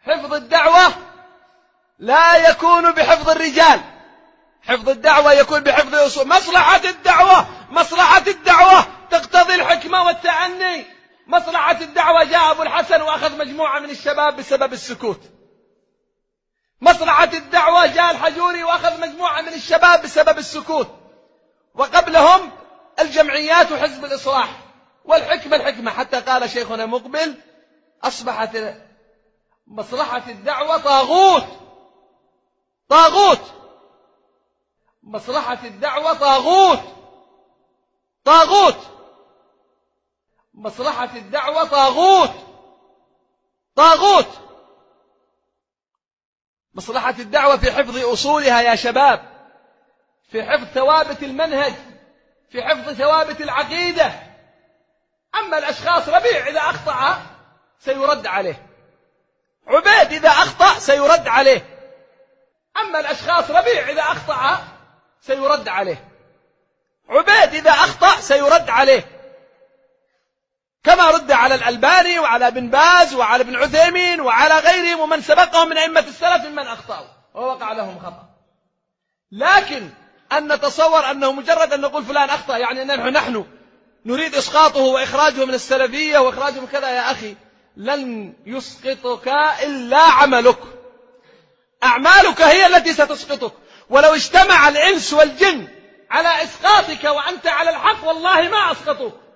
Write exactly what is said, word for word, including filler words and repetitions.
حفظ الدعوة لا يكون بحفظ الرجال، حفظ الدعوة يكون بحفظ أصول. مصلحة الدعوة مصلحة الدعوة تقتضي الحكمة والتأني. مصلحة الدعوة جاء أبو الحسن وأخذ مجموعة من الشباب بسبب السكوت. مصلحة الدعوة جاء الحجوري وأخذ مجموعة من الشباب بسبب السكوت، وقبلهم الجمعيات وحزب الإصلاح. والحكمة الحكمة، حتى قال شيخنا مقبل: أصبحت مصلحة الدعوة طاغوت طاغوت مصلحة الدعوة طاغوت طاغوت مصلحة الدعوة طاغوت طاغوت مصلحة الدعوة في حفظ أصولها يا شباب، في حفظ ثوابت المنهج، في حفظ ثوابت العقيدة. أما الأشخاص، ربيع إذا أخطأ سيرد عليه، عبيد إذا أخطأ سيرد عليه. أما الأشخاص، ربيع إذا أخطأ سيرد عليه، عبيد إذا أخطأ سيرد عليه، كما رد على الألباني وعلى ابن باز وعلى ابن عثيمين وعلى غيرهم ومن سبقهم من أئمة السلف ممن أخطأوا ووقع لهم خطأ. لكن أن نتصور أنه مجرد أن نقول فلان أخطأ يعني أننا نحن نريد إسقاطه وإخراجه من السلفية وإخراجه من كذا، يا أخي لن يسقطك إلا عملك، أعمالك هي التي ستسقطك. ولو اجتمع الإنس والجن على إسقاطك وأنت على الحق والله ما أسقطوك.